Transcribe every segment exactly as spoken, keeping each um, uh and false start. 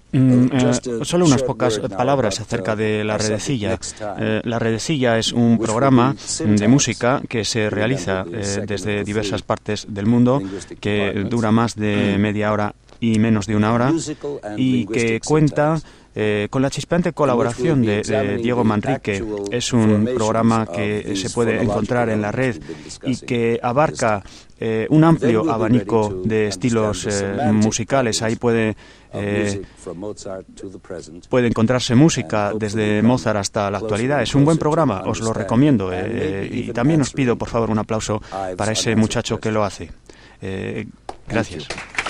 Mm, eh, solo unas pocas palabras acerca de La Redecilla. Eh, La Redecilla es un programa de música que se realiza eh, desde diversas partes del mundo, que dura más de media hora y menos de una hora, y que cuenta eh, con la chispeante colaboración de, de Diego Manrique. Es un programa que se puede encontrar en la red y que abarca eh, un amplio abanico de estilos eh, musicales. Ahí puede Eh, puede encontrarse música desde Mozart hasta la actualidad. Es un buen programa, os lo recomiendo. Eh, y también os pido, por favor, un aplauso para ese muchacho que lo hace. Eh, gracias.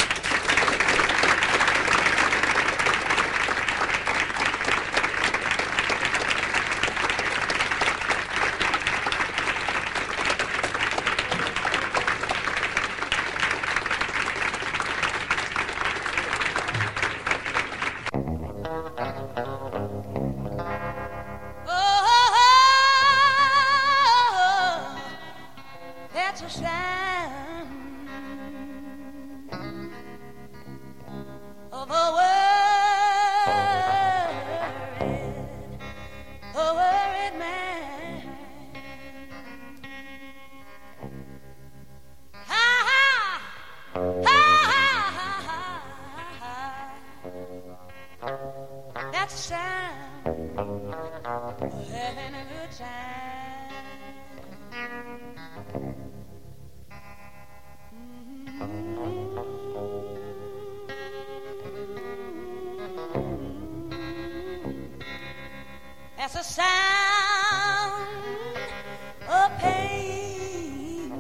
That's a sound of pain.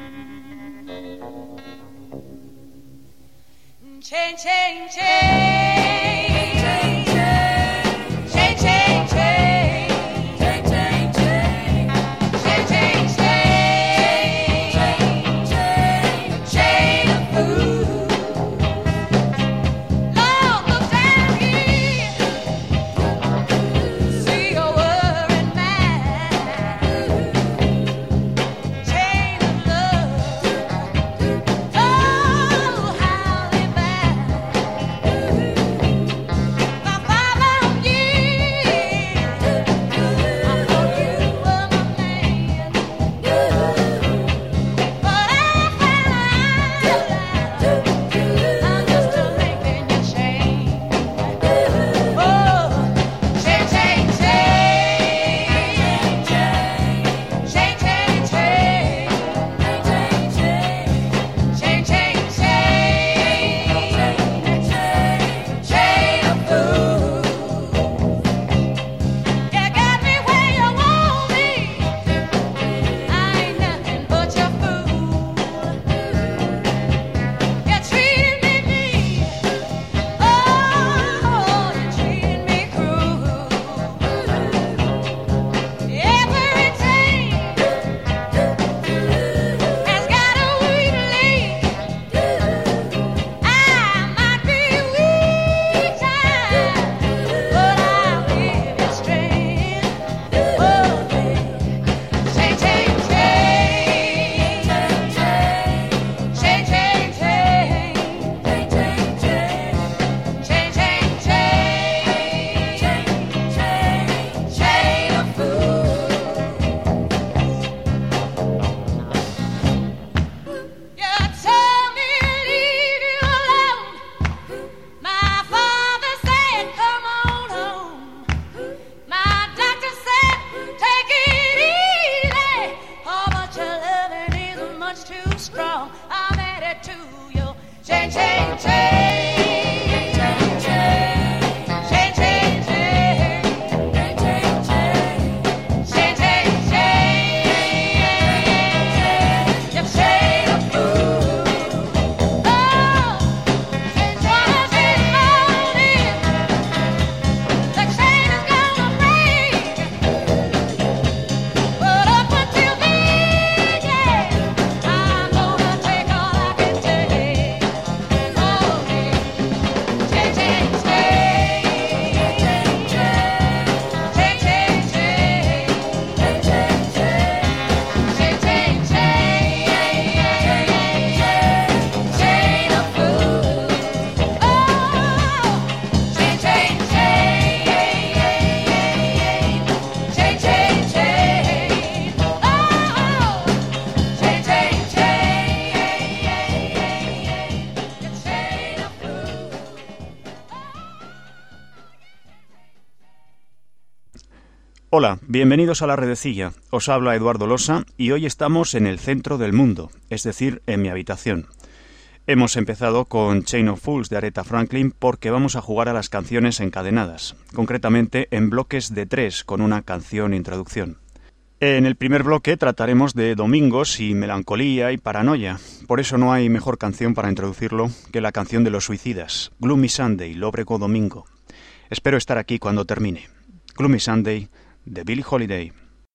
Change, change, change, change, change, change, change, change of food. Lord, look down here. See your worried man. Chain of love. Oh, how they bind. Hola, bienvenidos a La Redecilla. Os habla Eduardo Losa y hoy estamos en el centro del mundo, es decir, en mi habitación. Hemos empezado con Chain of Fools de Aretha Franklin porque vamos a jugar a las canciones encadenadas, concretamente en bloques de tres con una canción introducción. En el primer bloque trataremos de domingos y melancolía y paranoia. Por eso no hay mejor canción para introducirlo que la canción de los Suicidas, Gloomy Sunday, Lóbrego Domingo. Espero estar aquí cuando termine. Gloomy Sunday, de Billie Holiday.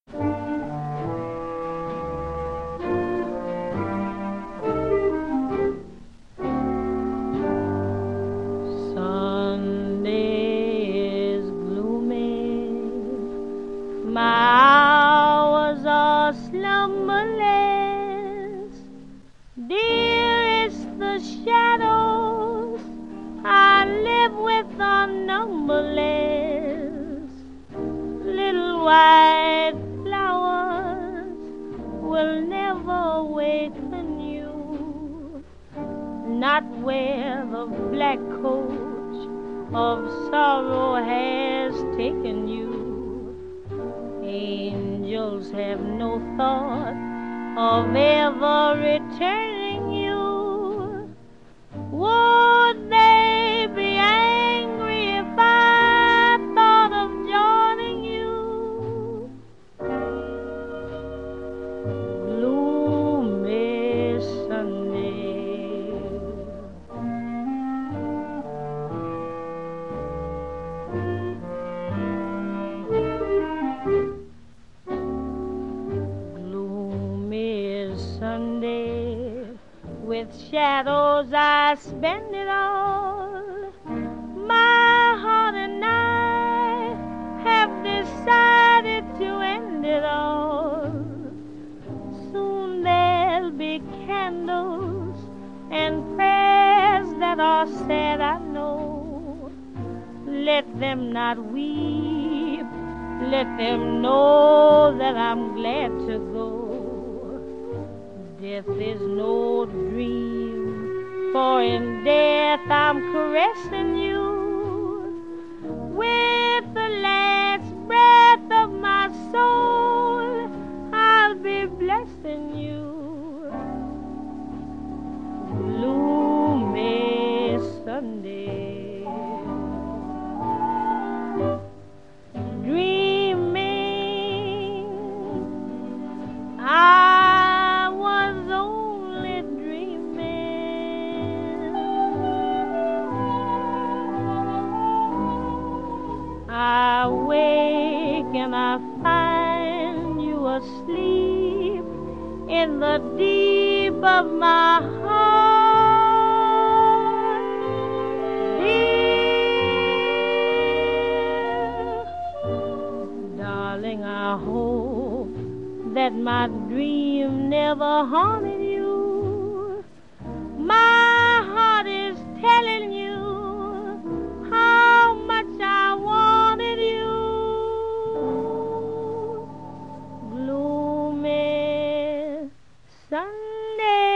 Sunday is gloomy, my hours are slumberless. Dearest, the shadows I live with are numberless. Little white flowers will never awaken you, not where the black coach of sorrow has taken you. Angels have no thought of ever returning you. Would they be angry if I thought of joining you? Gloomy Sunday, gloomy Sunday, with shadows I spend it all. My heart and I have decided to end it all. Soon there'll be candles and prayers that are said, I know. Let them not weep, let them know that I'm glad to go. Death is no dream, for in death I'm caressing you. With the last breath of my soul, I'll be blessing you. Gloomy Sunday, dreaming I was only dreaming. I wake and I find you asleep in the deep of my heart, dear. Darling, I hope that my dream never haunted you. My heart is telling you how much I wanted you. Gloomy Sunday.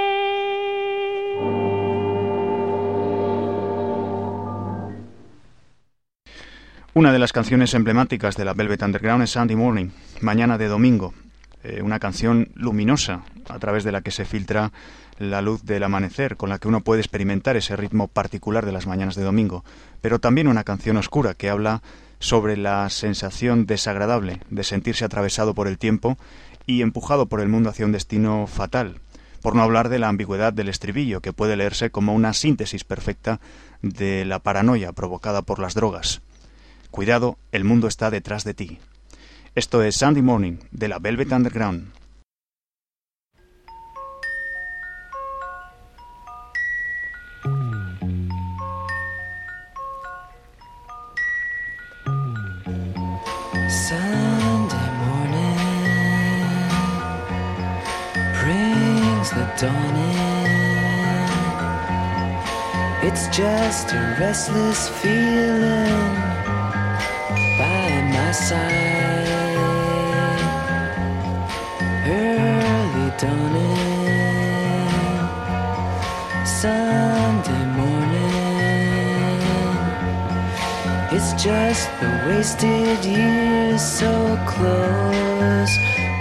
Una de las canciones emblemáticas de la Velvet Underground es Sunday Morning, Mañana de Domingo. Eh, una canción luminosa a través de la que se filtra la luz del amanecer, con la que uno puede experimentar ese ritmo particular de las mañanas de domingo, pero también una canción oscura que habla sobre la sensación desagradable de sentirse atravesado por el tiempo y empujado por el mundo hacia un destino fatal, por no hablar de la ambigüedad del estribillo, que puede leerse como una síntesis perfecta de la paranoia provocada por las drogas. Cuidado, el mundo está detrás de ti. Esto es Sunday Morning, de la Velvet Underground. Sunday morning brings the dawn in. It's just a restless feeling by my side. Early dawning, Sunday morning. It's just the wasted years so close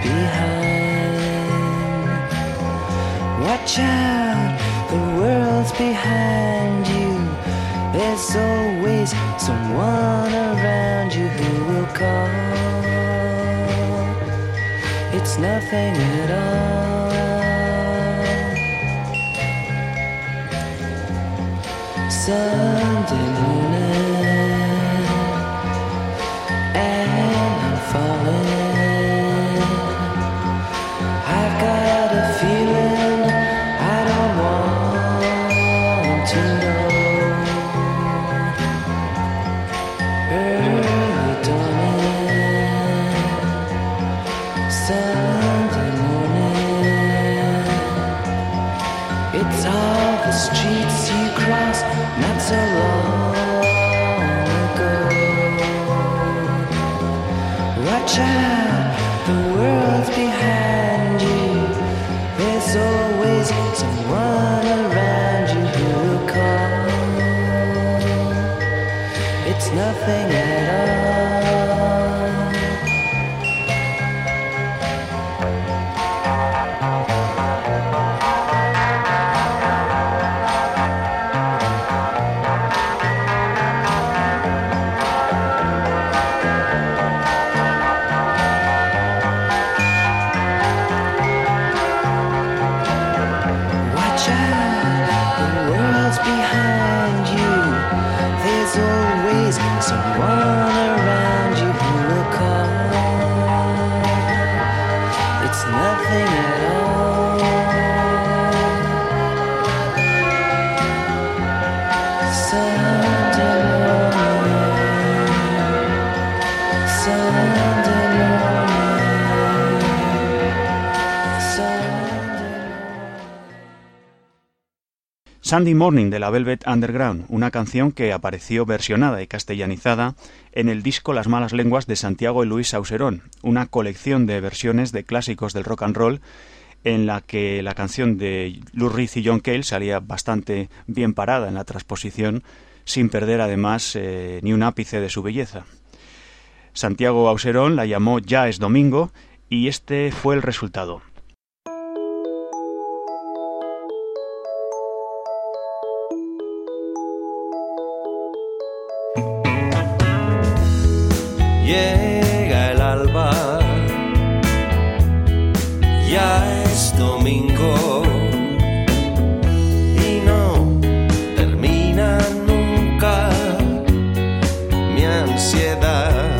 behind. Watch out, the world's behind you. There's always someone around you who will call. It's nothing at all. Sunday morning, and I'm falling. I've got a feeling I don't want to know. Early dawning, Sunday morning. It's all the streets you cross not so long ago. Watch out, the world's behind you. There's always someone around you who will call. It's nothing at all. Watch out, the world's behind you. There's always someone around you who will call. It's nothing at all. Sunday morning, Sunday morning, Sunday Sunday Morning de la Velvet Underground, una canción que apareció versionada y castellanizada en el disco Las malas lenguas de Santiago y Luis Auserón, una colección de versiones de clásicos del rock and roll en la que la canción de Lou Reed y John Cale salía bastante bien parada en la transposición, sin perder además eh, ni un ápice de su belleza. Santiago Auserón la llamó Ya es domingo y este fue el resultado. Llega el alba, ya es domingo y no termina nunca mi ansiedad.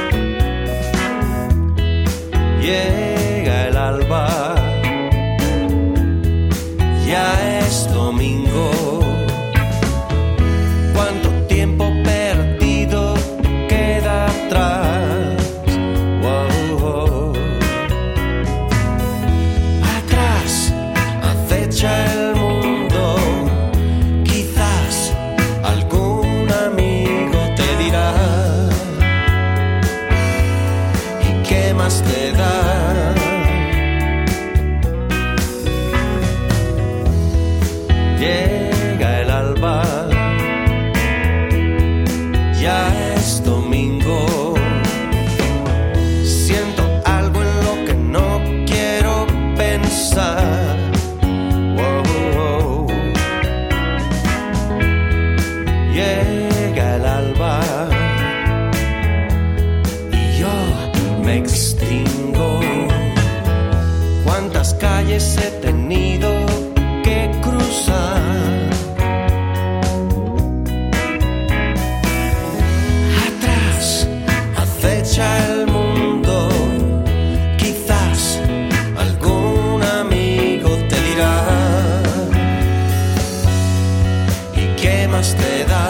Llega el alba, ya es domingo. ¿Cuánto tiempo perdido queda atrás? Wow, wow. Atrás acecha el mundo. Quizás algún amigo te dirá: ¿y qué más te da? Llega el alba, ya es domingo. Siento algo en lo que no quiero pensar. Wow, wow. Llega el alba y yo me extingo. ¿Cuántas calles he tenido que cruzar? Atrás acecha el mundo. Quizás algún amigo te dirá: ¿y qué más te da?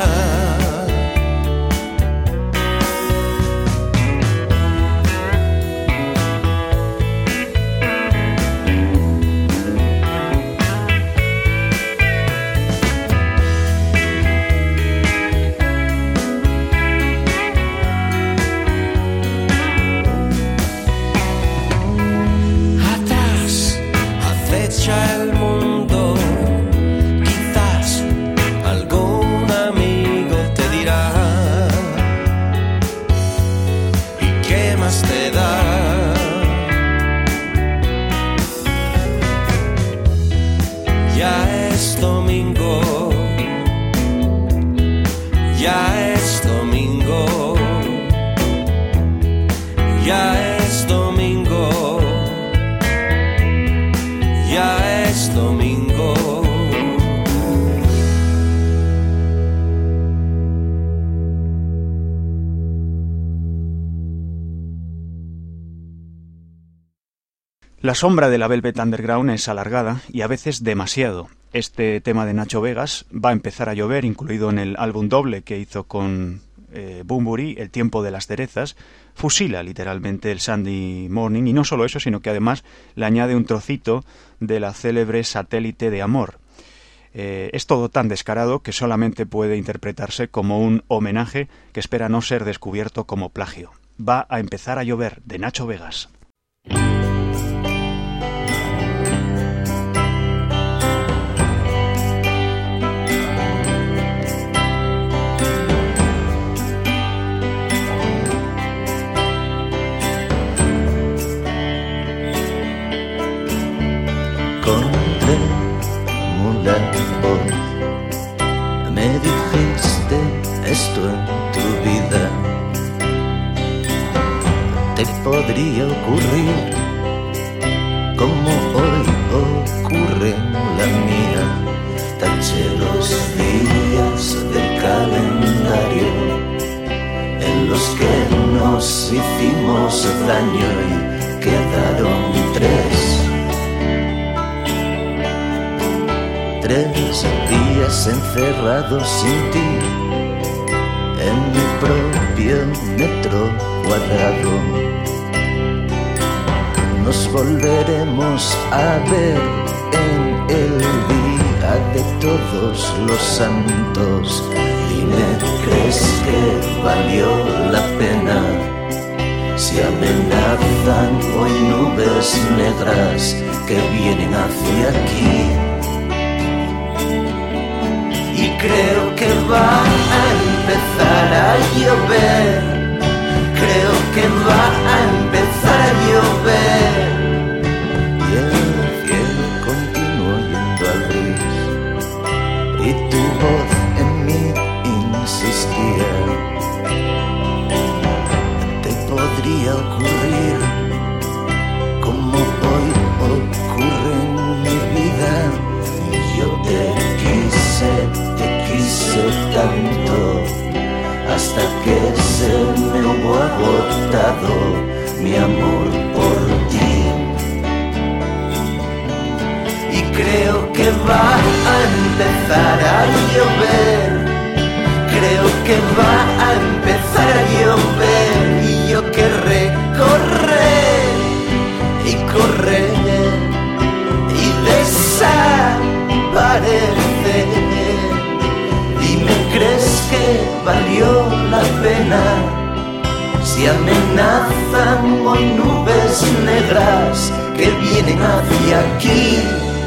La sombra de la Velvet Underground es alargada y a veces demasiado. Este tema de Nacho Vegas, Va a empezar a llover, incluido en el álbum doble que hizo con eh, Bunbury, El tiempo de las cerezas, fusila literalmente el Sunday Morning, y no solo eso, sino que además le añade un trocito de la célebre Satélite de Amor. Eh, es todo tan descarado que solamente puede interpretarse como un homenaje que espera no ser descubierto como plagio. Va a empezar a llover, de Nacho Vegas. La voz, me dijiste esto en tu vida te podría ocurrir como hoy ocurre en la mía. Taché los días del calendario en los que nos hicimos daño y quedaron tres. Tres días encerrados sin ti en mi propio metro cuadrado. Nos volveremos a ver en el día de todos los santos. Dime, ¿crees que valió la pena? Si amenazan hoy nubes negras que vienen hacia aquí. Y creo que va a empezar a llover. Creo que va a empezar a llover. Y el cielo continuó yendo al gris. Y tu voz en mí insistía. Te podría ocurrir como hoy ocurre en mi vida. Y yo te quise, te quise tanto, hasta que se me hubo agotado mi amor por ti. Y creo que va a empezar a llover. Creo que va a empezar a llover. Y yo querré correr y correr y desaparecer. Dime, ¿crees que valió la pena? Si amenazan hoy nubes negras que vienen hacia aquí.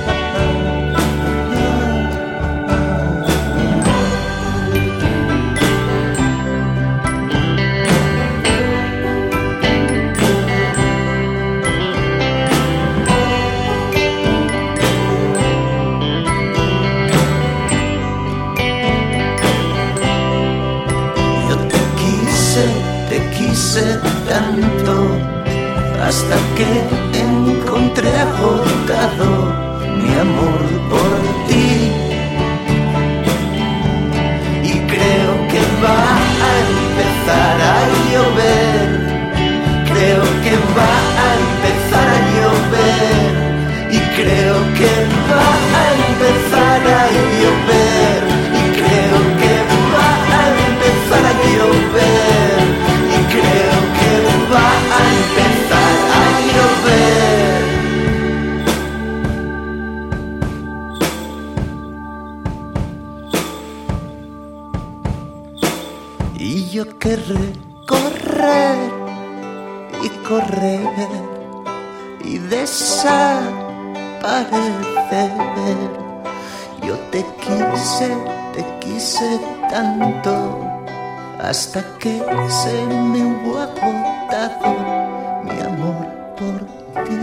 Tanto hasta que encontré agotado mi amor por ti. Y creo que va a empezar a llover. Creo que va a empezar a llover. Y creo que va a empezar a llover. Y creo que va a empezar a llover. Creo que va a empezar a llover. Y yo querré correr y correr y desaparecer. Yo te quise, te quise tanto, hasta que se me hubo agotado mi amor por ti.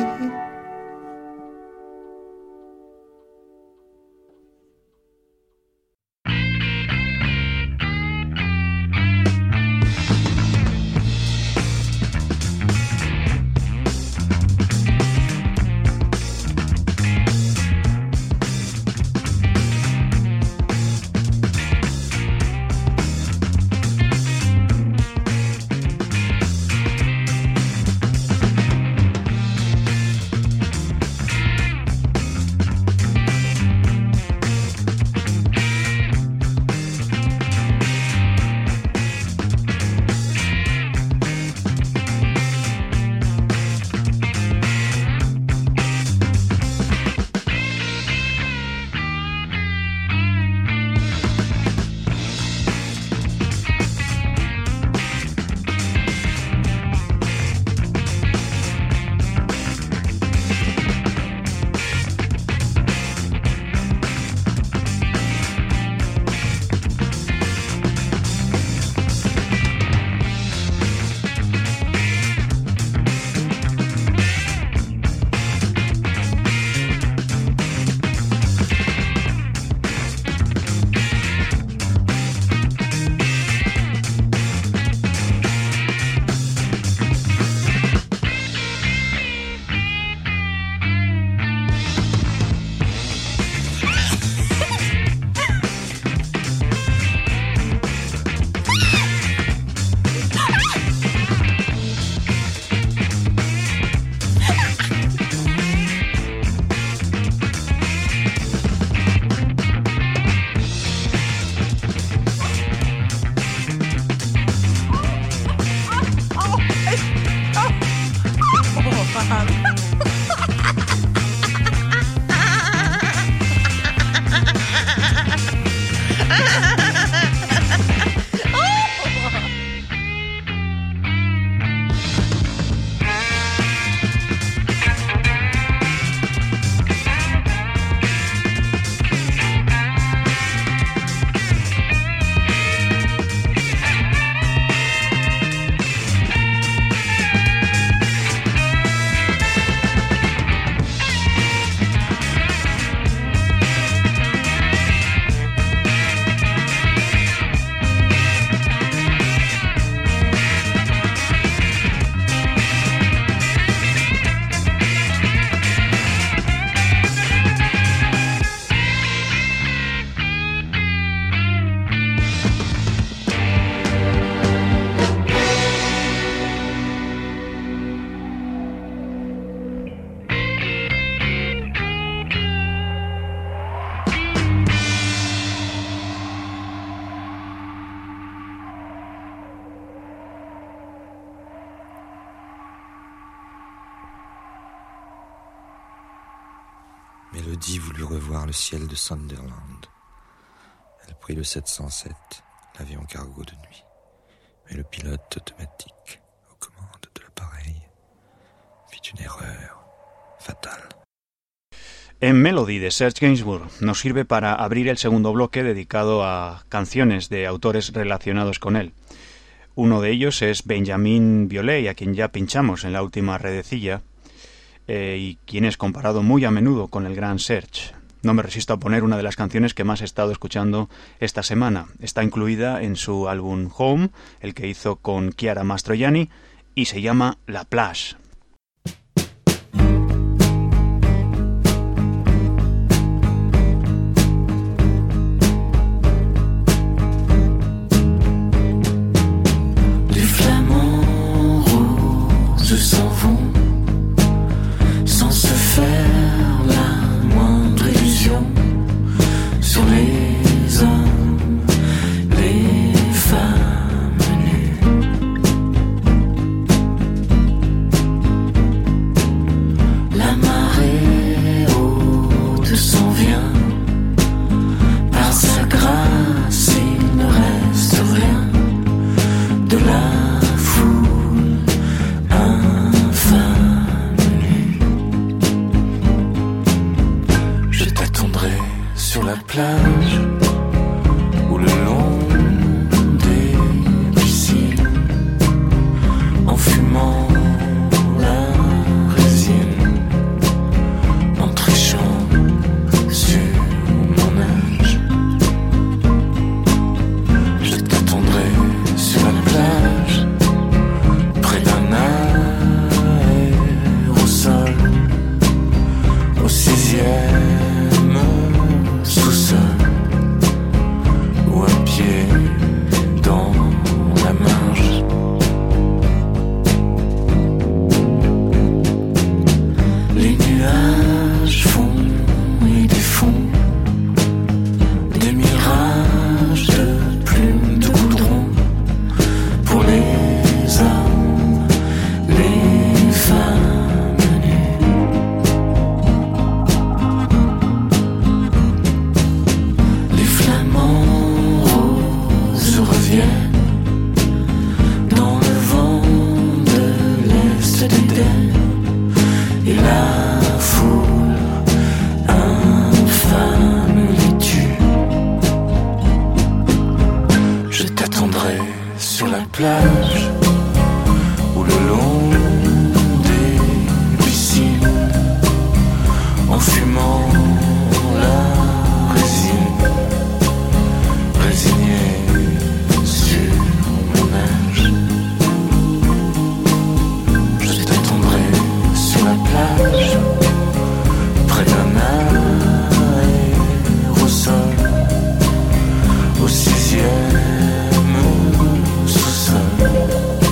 Mélodie voulut revoir le ciel de Sunderland. Elle prit le sept cent sept, l'avion cargo de nuit. Mais le pilote automatique, aux commandes de l'appareil, fit une erreur fatale. En Melody de Serge Gainsbourg nos sirve para abrir el segundo bloque dedicado a canciones de autores relacionados con él. Uno de ellos es Benjamin Biolay, a quien ya pinchamos en la última redecilla, eh, y quien es comparado muy a menudo con el gran Serge. No me resisto a poner una de las canciones que más he estado escuchando esta semana. Está incluida en su álbum Home, el que hizo con Chiara Mastroianni, y se llama La Plage. Les flamants roses s'en vont sans se faire la moindre illusion sur les hommes, les femmes nues. La marée haute s'en vient, par sa grâce il ne reste rien de la foule infâme nue. Je t'attendrai sur la plage ou le long des piscines, en fumant la résine, en trichant sur mon âge. Je t'attendrai sur la plage, près d'un aérosol, au sixième sous-sol, ou à pied dans la marge. Les nuages font et défont des mirages de plumes de goudron pour les hommes, les femmes nues. Les flamants roses reviennent dans le vent de l'Est d'Éden, et la foule infâme les tue. Je t'attendrai sur la plage ou le long des piscines, en fumant la résine, résigné sur mon âge. Je t'attendrai sur la plage, près d'un aérosol, au sixième sous-sol,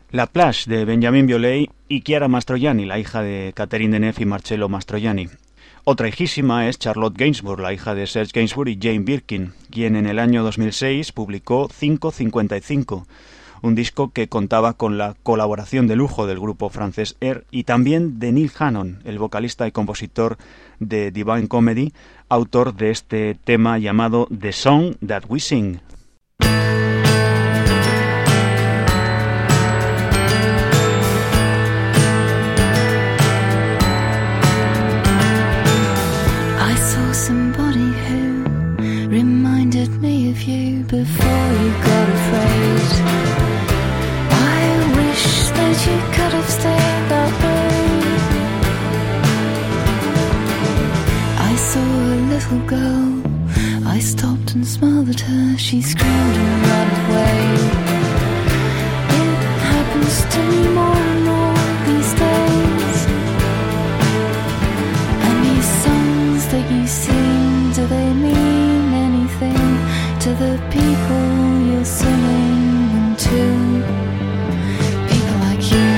La Plage de Benjamin Biolay y Chiara Mastroianni, la hija de Catherine Deneuve y Marcello Mastroianni. Otra hijísima es Charlotte Gainsbourg, la hija de Serge Gainsbourg y Jane Birkin, quien en el año dos mil seis publicó cinco cincuenta y cinco, un disco que contaba con la colaboración de lujo del grupo francés Air y también de Neil Hannon, el vocalista y compositor de Divine Comedy, autor de este tema llamado The Song That We Sing. Somebody who reminded me of you before you got afraid. I wish that you could have stayed that way. I saw a little girl, I stopped and smiled at her, she screamed and ran away. It happens to me more and more these days. And these songs that you sing, do they mean anything to the people you're singing them to? People like you.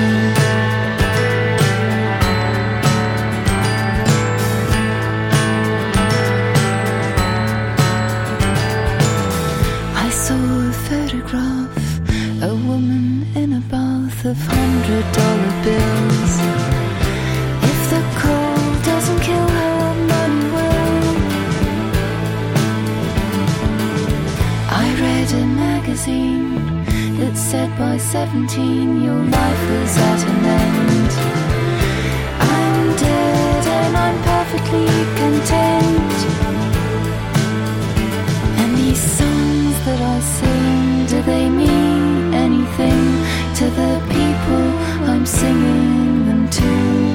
I saw a photograph, a woman in a bath of hundred dollar bills. If the cold doesn't kill her, money will. I read a magazine that said by seventeen your life was at an end. I'm dead and I'm perfectly content. And these songs that I sing, do they mean anything to the people I'm singing them to?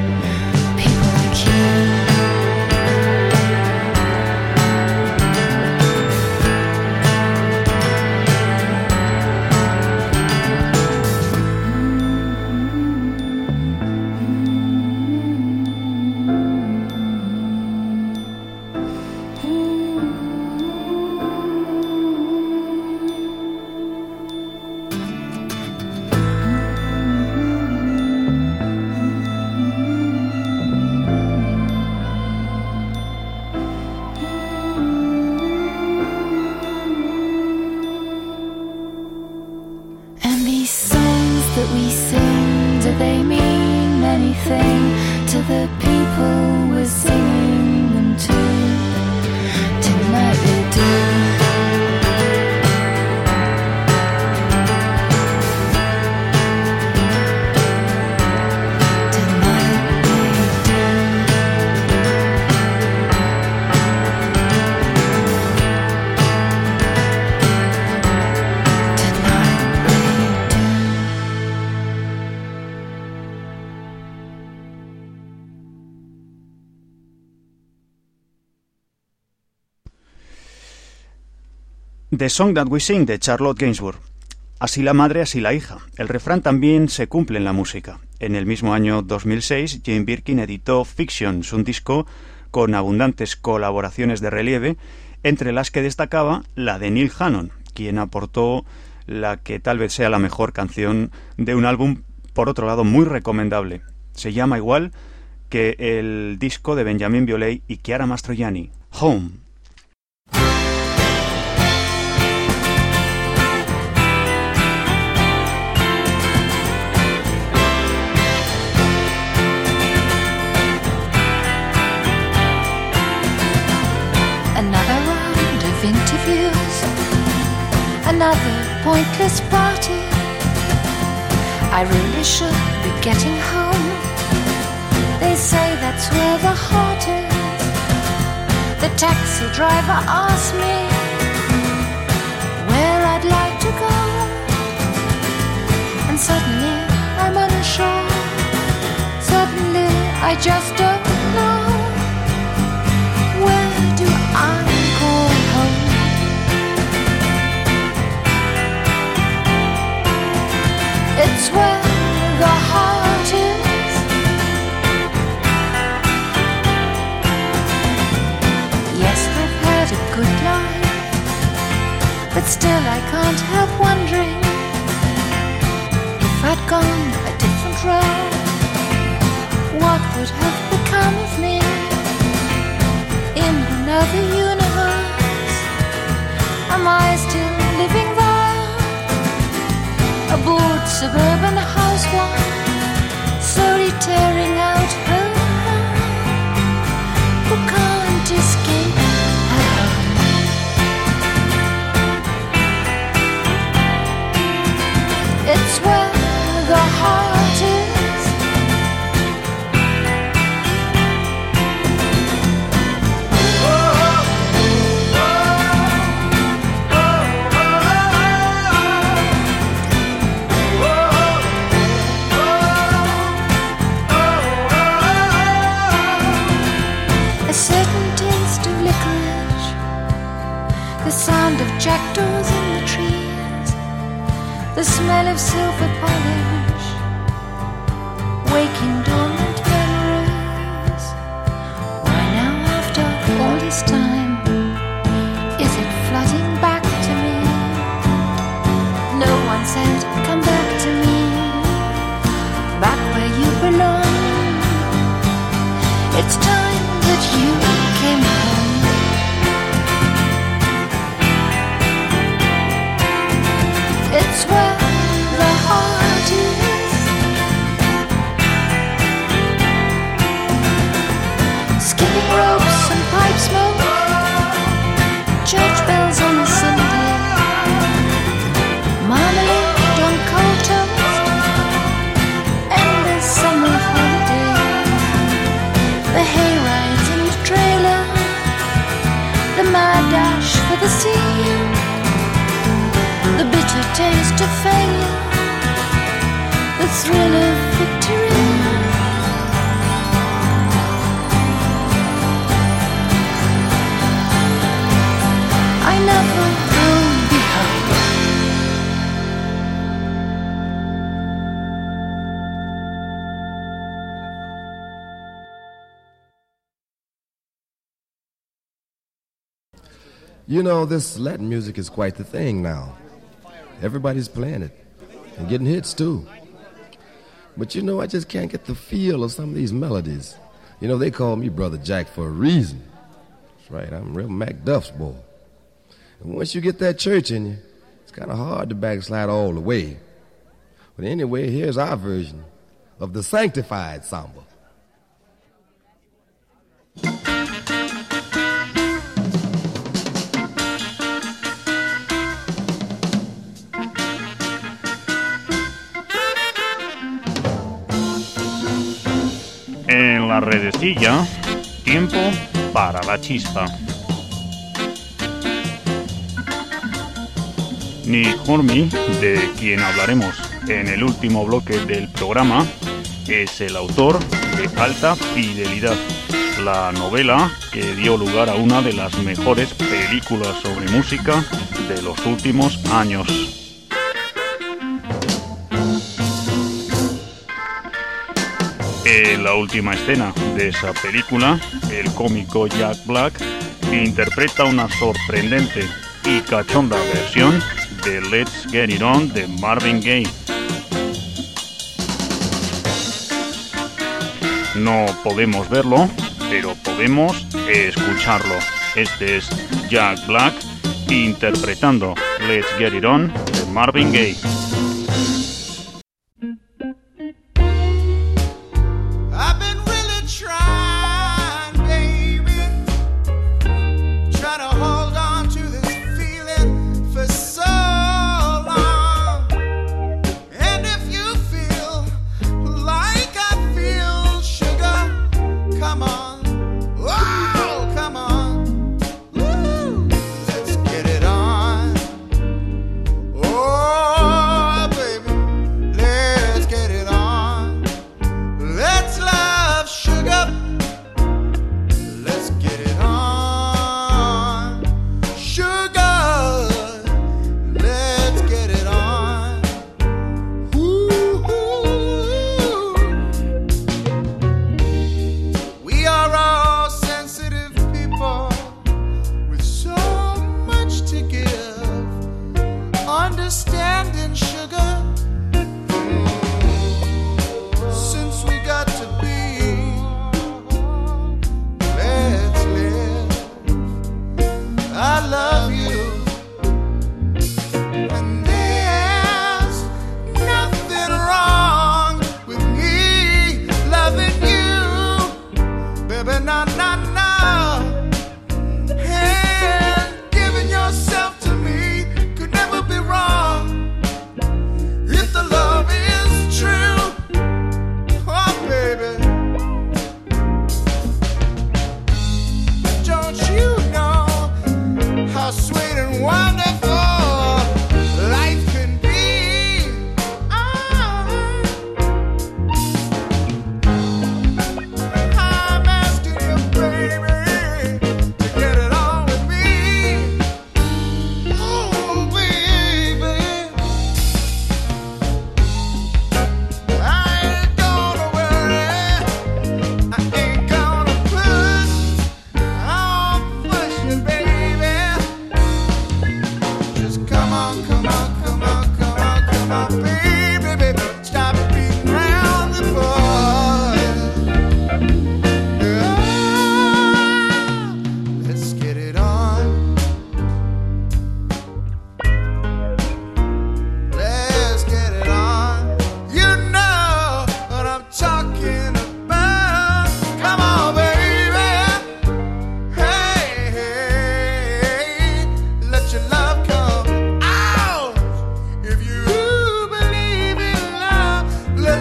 The Song That We Sing de Charlotte Gainsbourg. Así la madre, así la hija. El refrán también se cumple en la música. En el mismo año dos mil seis, Jane Birkin editó Fictions, un disco con abundantes colaboraciones de relieve, entre las que destacaba la de Neil Hannon, quien aportó la que tal vez sea la mejor canción de un álbum, por otro lado, muy recomendable. Se llama igual que el disco de Benjamin Biolay y Chiara Mastroianni, Home. Interviews, another pointless party. I really should be getting home. They say that's where the heart is. The taxi driver asked me where I'd like to go, and suddenly I'm unsure. Suddenly I just don't know. Where do I call home? It's where the heart is. Yes, I've had a good life, but still I can't help wondering if I gone a different road, what would have become of me in another universe? Am I still living there, a bored suburban housewife, slowly tearing out her hair, who can't escape her home? It's where the heart is. A certain taste of licorice, the sound of jackdaws in the trees, the smell of silver polish, waking dormant memories. Why now, after all this time, is it flooding back to me? No one said, come back to me, back where you belong. It's time that you came home. It's where the heart is. Skipping ropes and pipe smoke, church bells on a Sunday, marmalade on cold toast, endless summer holidays, the hay rides in the trailer, the mad dash for the sea, the bitter taste of failure, the thrill of victory. I never will be home. You know, this Latin music is quite the thing now. Everybody's playing it and getting hits too. But you know, I just can't get the feel of some of these melodies. You know, they call me Brother Jack for a reason. That's right, I'm real Macduff's boy. And once you get that church in you, it's kind of hard to backslide all the way. But anyway, here's our version of the Sanctified Samba. En la redecilla, tiempo para la chispa. Nick Hornby, de quien hablaremos en el último bloque del programa, es el autor de Alta Fidelidad, la novela que dio lugar a una de las mejores películas sobre música de los últimos años. En la última escena de esa película, el cómico Jack Black interpreta una sorprendente y cachonda versión de Let's Get It On de Marvin Gaye. No podemos verlo, pero podemos escucharlo. Este es Jack Black interpretando Let's Get It On de Marvin Gaye. Oh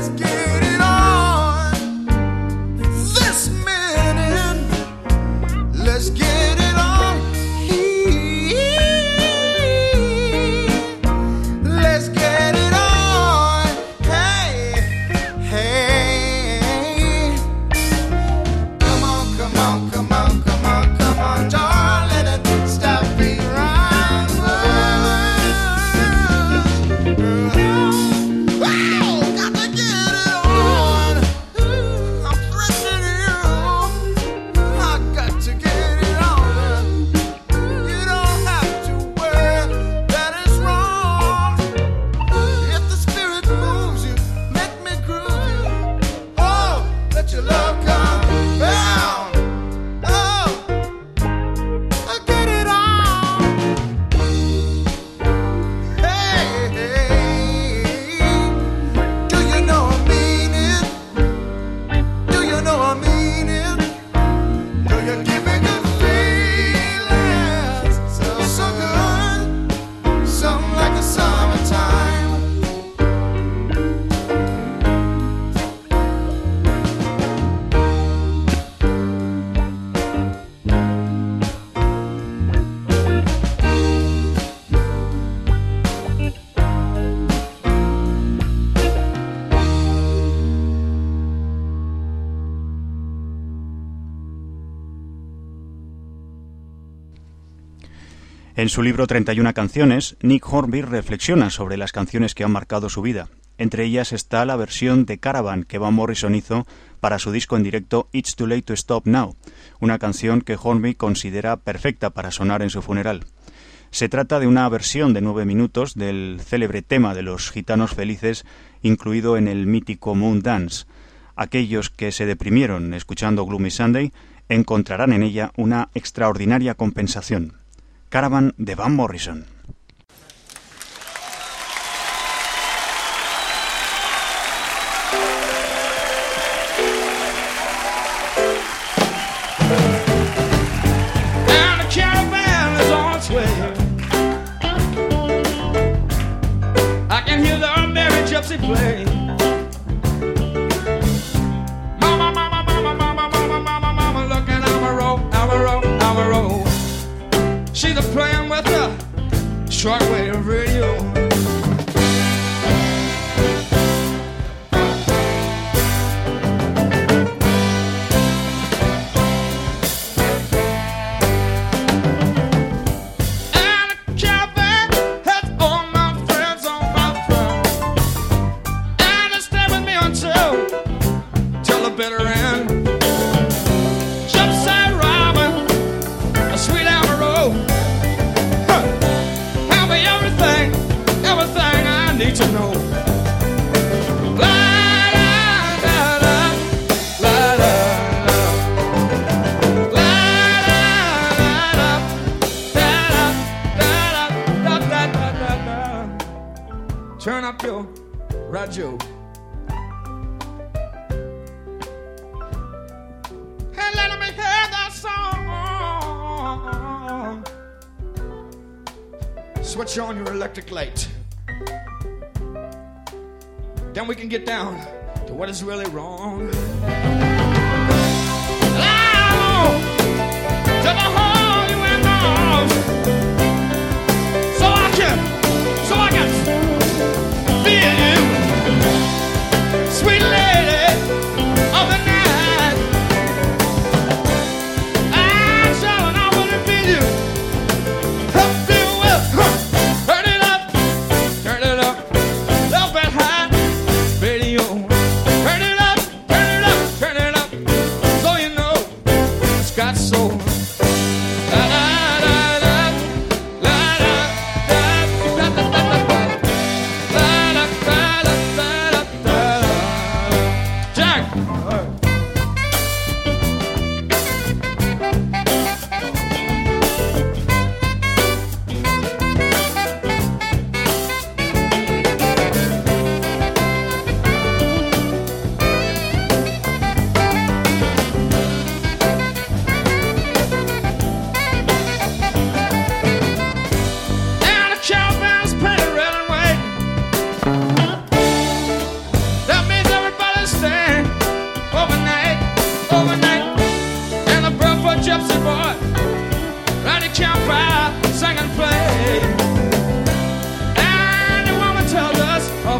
En su libro treinta y una canciones, Nick Hornby reflexiona sobre las canciones que han marcado su vida. Entre ellas está la versión de Caravan que Van Morrison hizo para su disco en directo It's Too Late to Stop Now, una canción que Hornby considera perfecta para sonar en su funeral. Se trata de una versión de nueve minutos del célebre tema de los gitanos felices incluido en el mítico Moon Dance. Aquellos que se deprimieron escuchando Gloomy Sunday encontrarán en ella una extraordinaria compensación. Caravan de Van Morrison. And the caravan is on its way. I can hear the merry gypsy play. Mama, mama, mama, mama, mama, mama, mama, look at Amaro, Amaro, Amaro. She's a playing with the shortwave radio. And the caravan has all my friends on my front, and they stay with me until till the bitter end. Gypsy Robin, a sweet Amaro. Everything I need to know. La la la la, la la la, la la la, la la la la. Turn up your radio. And let me hear that song. Switch on your electric light. Then we can get down to what is really wrong. Now, to the hole you in my arms, so I can, so I can feel you, sweet lady of the night. I'm telling I wanna feel you. Help you with, huh. Turn it up, turn it up, love it high. Radio. Turn it up, turn it up, turn it up, so you know it's got soul. La la la la,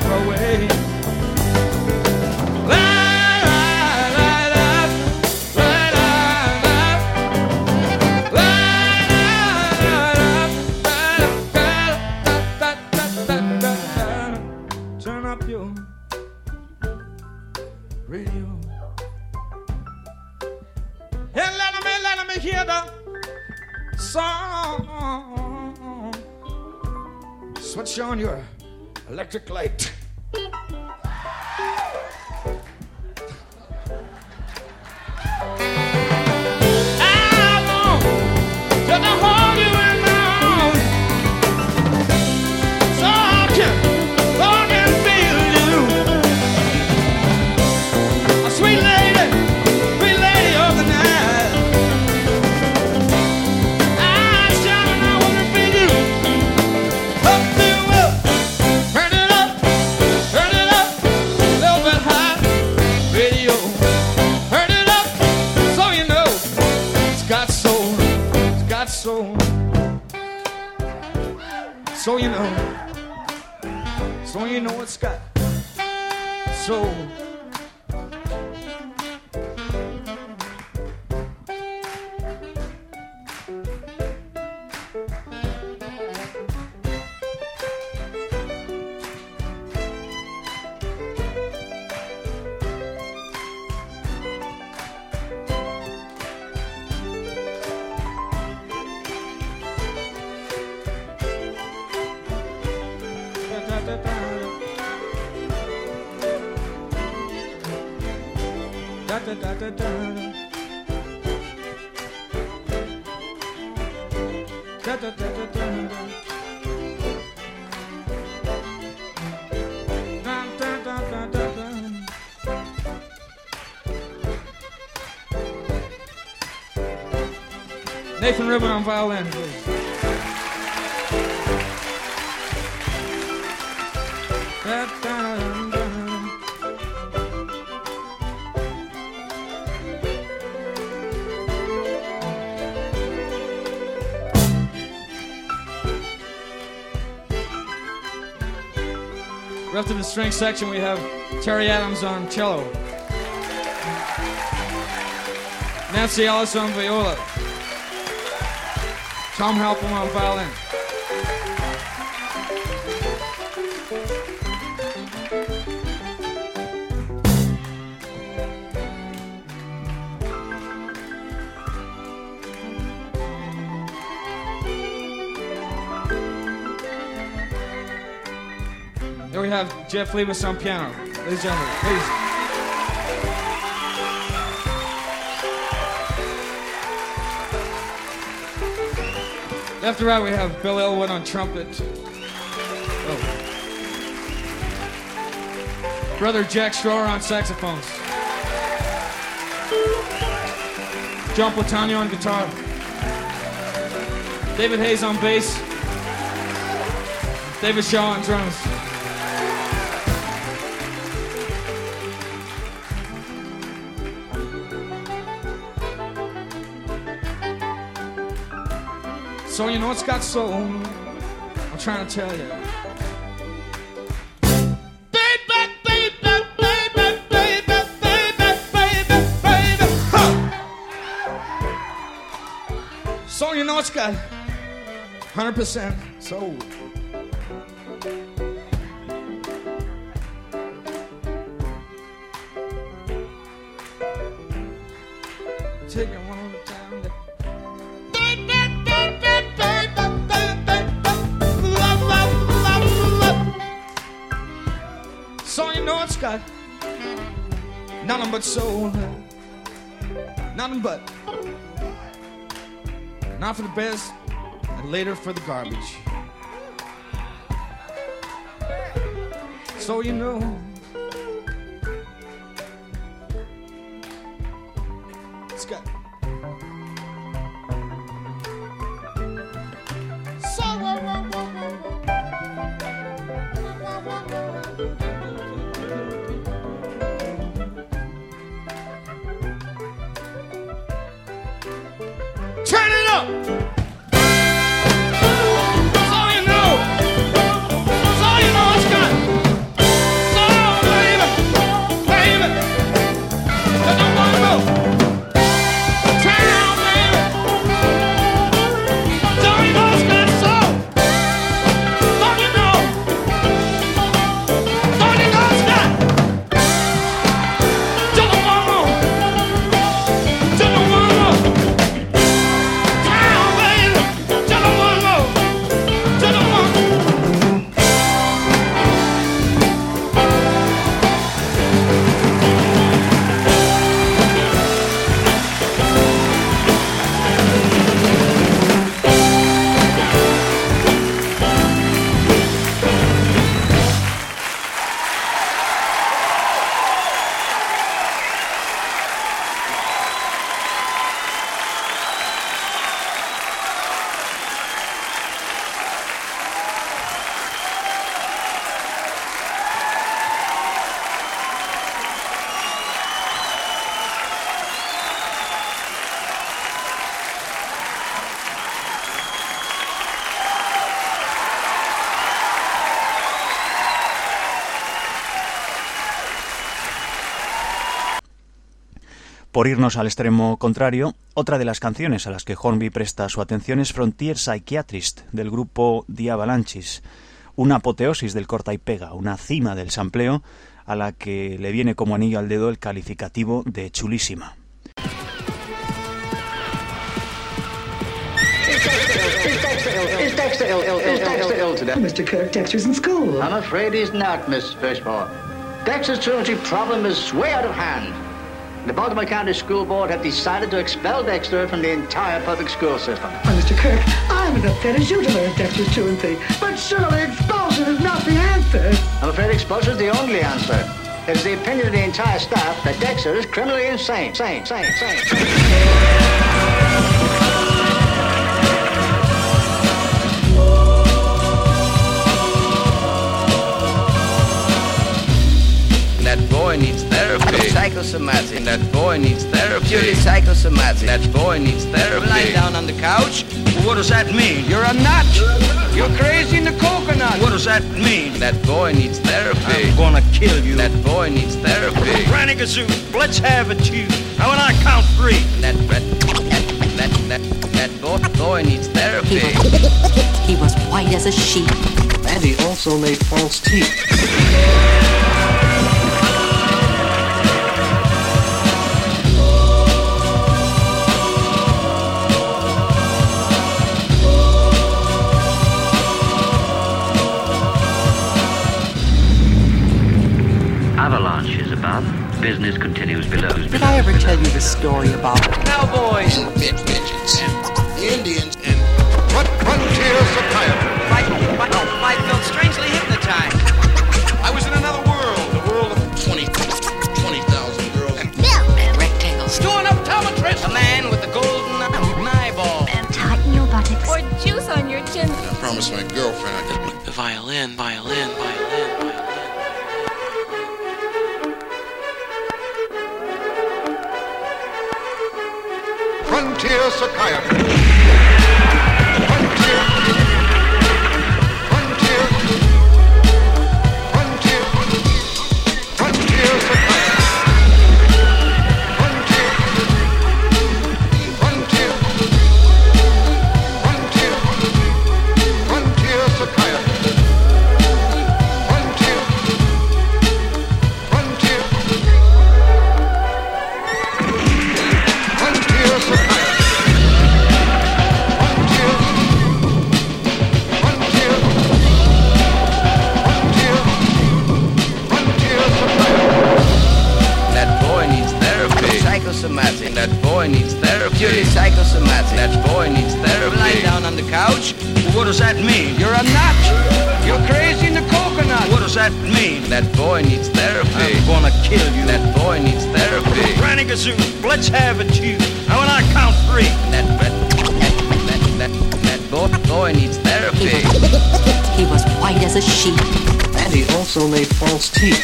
away. Light, light, light up, light, light, light, light, light, light, light, light, turn up your radio. And let me, let me hear the song. Switch on your electric light. So you know, so you know it's got soul. Da da da da da da da da da da. Nathan Rubin on violin, please. Da, da, da, da. After the string section, we have Terry Adams on cello, Nancy Ellis on viola, Tom Halpern on violin. Here we have Jeff Leibus on piano. Ladies and gentlemen, please. Left to right, we have Bill Elwood on trumpet. Oh. Brother Jack Schroer on saxophones. John Platano on guitar. David Hayes on bass. David Shaw on drums. So you know it's got soul. I'm trying to tell you. Baby, baby, baby, baby, baby, baby, baby. Huh. So you know it's got one hundred percent soul. Take it one more time. So you know it's got nothing but soul, nothing but, not for the best and later for the garbage. So you know it's got turn it up. So you know, so you know it's got Por irnos al extremo contrario, otra de las canciones a las que Hornby presta su atención es Frontier Psychiatrist, del grupo The Avalanches, una apoteosis del corta y pega, una cima del sampleo a la que le viene como anillo al dedo el calificativo de chulísima. Is Dexter ill, ill, ill, Dexter ill today? Mister Kirk, Dexter's in school. I'm afraid he's not, Miss Fishmore. Dexter's truancy problem is way out of hand. The Baltimore County School Board have decided to expel Dexter from the entire public school system. Well, Mister Kirk, I'm as upset as you to learn Dexter's truancy. But surely expulsion is not the answer. I'm afraid expulsion is the only answer. It's the opinion of the entire staff that Dexter is criminally insane. Sane, sane, sane, sane. That boy needs therapy. Psychosomatic. That boy needs therapy. Purely psychosomatic. That boy needs therapy. Lie down on the couch. What does that mean? You're a nut. You're crazy in the coconut. What does that mean? That boy needs therapy. I'm gonna kill you. That boy needs therapy. Granny Gazoo, let's have it, you. Now when I count three. That that that that that, that boy, boy needs therapy. He was, he was white as a sheet. And he also made false teeth. Avalanche is above. Business continues below. Did I ever tell you the story about cowboys and pigeons and the Indians and what frontier psychiatry? Mike, Mike, Mike felt strangely hypnotized. I was in another world, the world of twenty, twenty thousand girls and milk and rectangles. Doing optometrist. A man with the golden eyeball. And tighten your buttocks. Or juice on your chin. I promised my girlfriend I'd get The violin, violin, violin, violin. frontier psychiatry. Frontier. Frontier. Frontier. Frontier psychiatry. Frontier. Frontier. Frontier. Frontier psychiatry. Frontier. Frontier. Frontier psychiatry. Psychosomatic. That boy needs therapy. Purely psychosomatic. That boy needs therapy. Lie down on the couch. What does that mean? You're a nut. You're crazy in the coconut. What does that mean? That boy needs therapy. I'm gonna kill you. That boy needs therapy. Granny Gazoo, let's have it, you. Now when I count three. That that that that that, that boy, boy needs therapy. He was, he was white as a sheet. And he also made false teeth.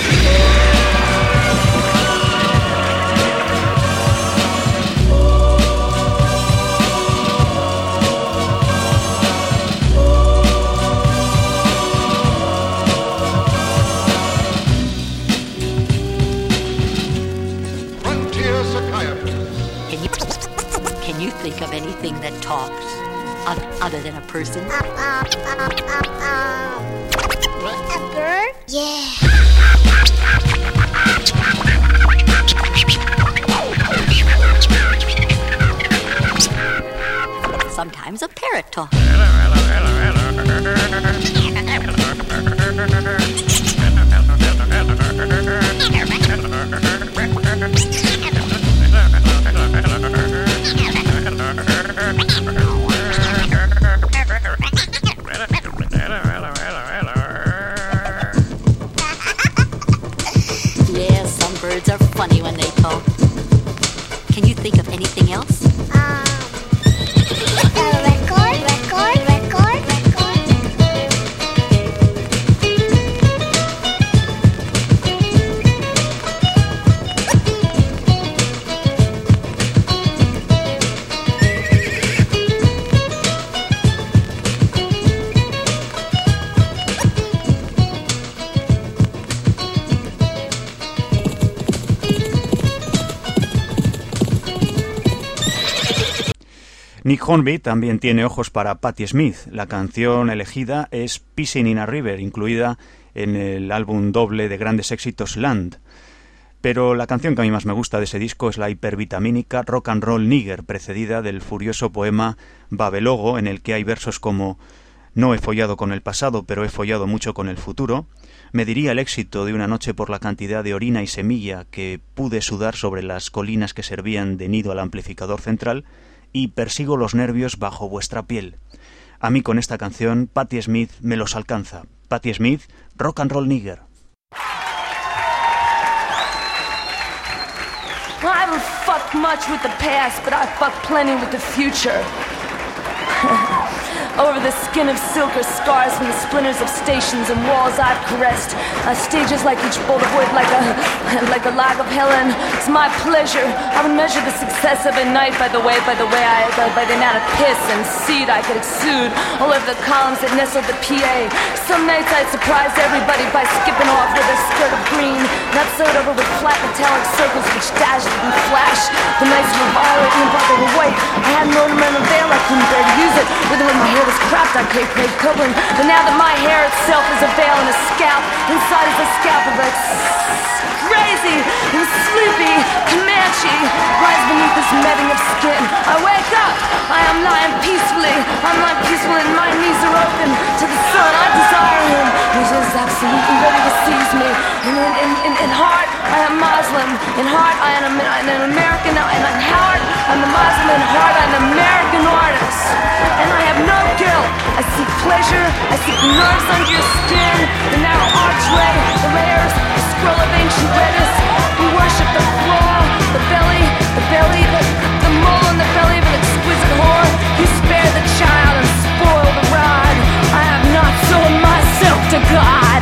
Can you think of anything that talks other than a person? A bird? Yeah. Sometimes a parrot talks. Yeah, some birds are funny when they talk. Can you think of anything else? Record, record, record, record. Nick Hornby también tiene ojos para Patti Smith. La canción elegida es Pissing in a River, incluida en el álbum doble de grandes éxitos Land. Pero la canción que a mí más me gusta de ese disco es la hipervitamínica Rock and Roll Nigger, precedida del furioso poema Babelogo, en el que hay versos como: no he follado con el pasado, pero he follado mucho con el futuro. Mediría el éxito de una noche por la cantidad de orina y semilla que pude sudar sobre las colinas que servían de nido al amplificador central, y persigo los nervios bajo vuestra piel. A mí con esta canción Patti Smith me los alcanza. Patti Smith, Rock and Roll Nigger. Well, I haven't fucked much with the past, but I fucked plenty with the future. Over the skin of silk are scars from the splinters of stations and walls I've caressed. Uh, stages like each bolt of wood, like a like a log of Helen. It's my pleasure. I would measure the success of a night by the way, by the way I, by, by the amount of piss and seed I could exude all over the columns that nestled the P A. Some nights I'd surprise everybody by skipping off with a skirt of green, not sewed over with flat metallic circles which dashed and flashed. The nights were violet and but they were white. I had an ornamental veil, I couldn't bear to use it. With it when my hair was crapped, I Cape Craig Copeland. But now that my hair itself is a veil and a scalp, inside is a scalp of a crazy and sleepy Comanche lies beneath this netting of skin. I wake up, I am lying peacefully, I'm lying peacefully and my knees are open to the sun. I desire him, he is absolutely ready to seize me. In, in, in, in heart, I am Muslim. In heart, I am an American. And in heart, I'm a Muslim. In heart, I'm an American artist. And I have no guilt. I seek pleasure. I seek nerves under your skin. The narrow archway, the layers, the scroll of ancient lettuce. We worship the floor, the belly, the belly, the, the mole in the belly of an exquisite whore. You spare the child and spoil the rod. I have not sold myself to God.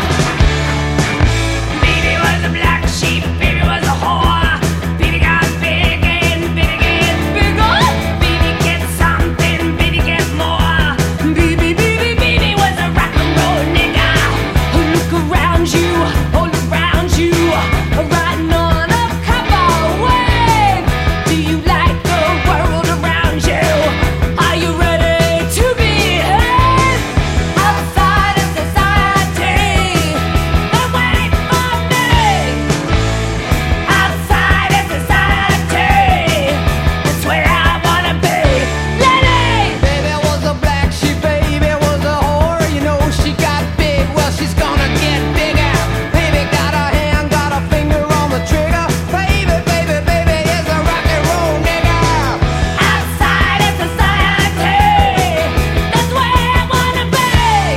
Baby was a black sheep, baby was a whore. Baby got big and baby get bigger. Baby get something, baby get more. Baby, baby, baby was a rock and roll nigga. Look around you, all around you, riding on a cowboy wave. Do you like the world around you? Are you ready to behave? Outside of society, but wait for me. Outside of society, that's where I wanna be. Lady! Baby was a black sheep, baby was a whore. You know she got big, well she's gonna get bigger. Baby got a hand, got a finger on the trigger. Baby, baby, baby is a rock and roll nigga. Outside of society, that's where I wanna be.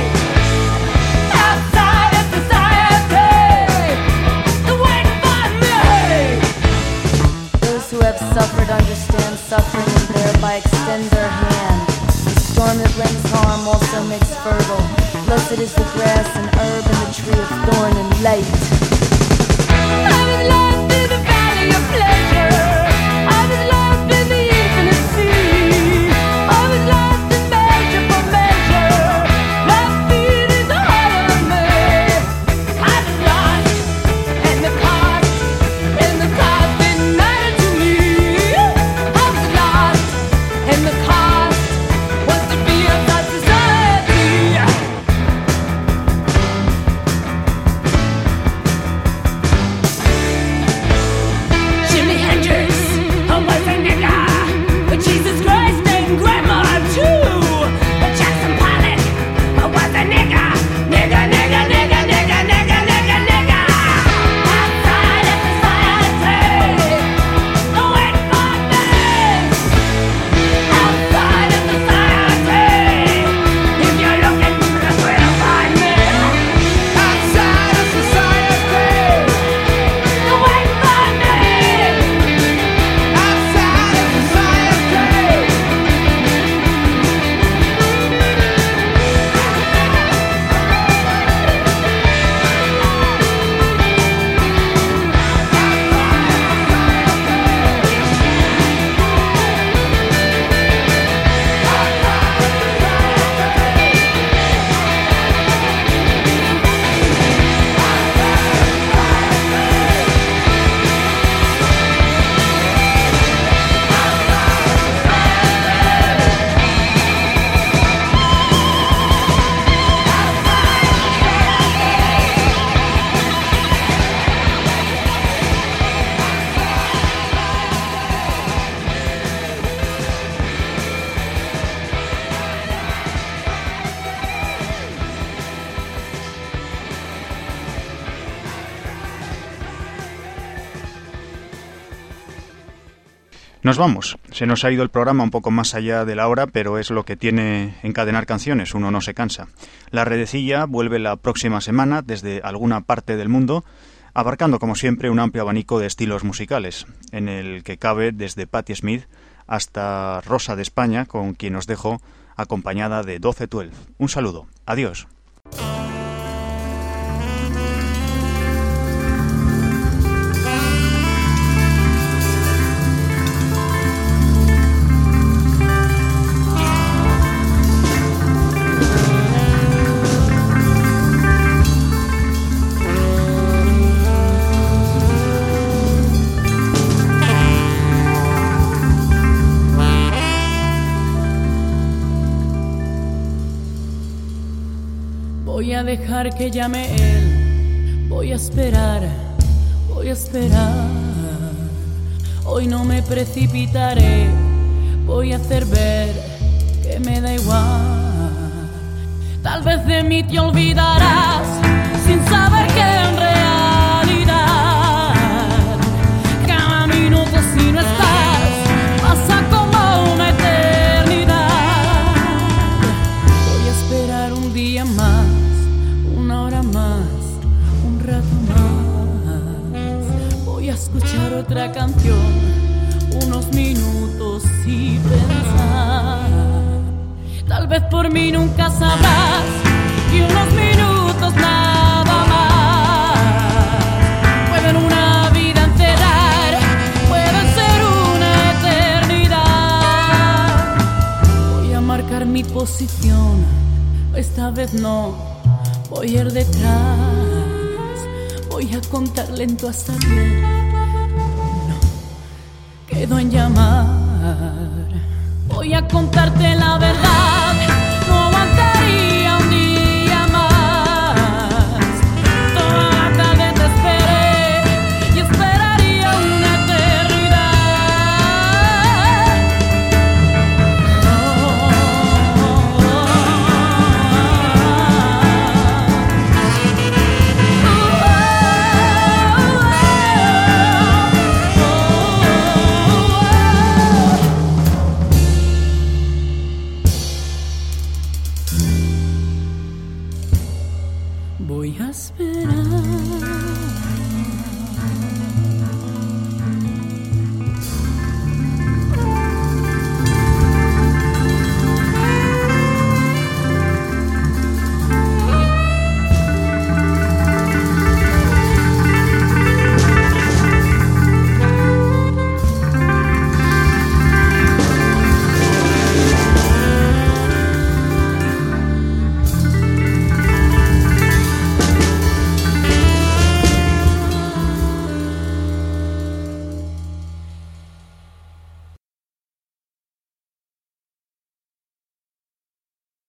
Outside of society, the wait for me. Those who have suffered understand suffering and thereby extend their hand. The storm that brings harm also makes fertile. Blessed is the grass and herb and the tree of thorn and light. I was lost in the valley of pleasure. I was lost in the infinite sea. I was lost in measure for measure. My feet in the heart of me. I was lost, and the cost, and the cost didn't matter to me. I was lost, and the cost was to be of that society. Nos vamos. Se nos ha ido el programa un poco más allá de la hora, pero es lo que tiene encadenar canciones. Uno no se cansa. La Redecilla vuelve la próxima semana desde alguna parte del mundo, abarcando como siempre un amplio abanico de estilos musicales, en el que cabe desde Patti Smith hasta Rosa de España, con quien os dejo acompañada de doce doce. Un saludo. Adiós. Voy a dejar que llame él, voy a esperar, voy a esperar. Hoy no me precipitaré, voy a hacer ver que me da igual. Tal vez de mí te olvidarás sin saber que en realidad cada minuto si no estás pasa como una eternidad. Voy a esperar un día más, una hora más, un rato más. Voy a escuchar otra canción, unos minutos y pensar. Tal vez por mí nunca sabrás que unos minutos nada más pueden una vida encerrar, pueden ser una eternidad. Voy a marcar mi posición, esta vez no voy a ir detrás, voy a contar lento hasta diez. No, quedo en llamar. Voy a contarte la verdad.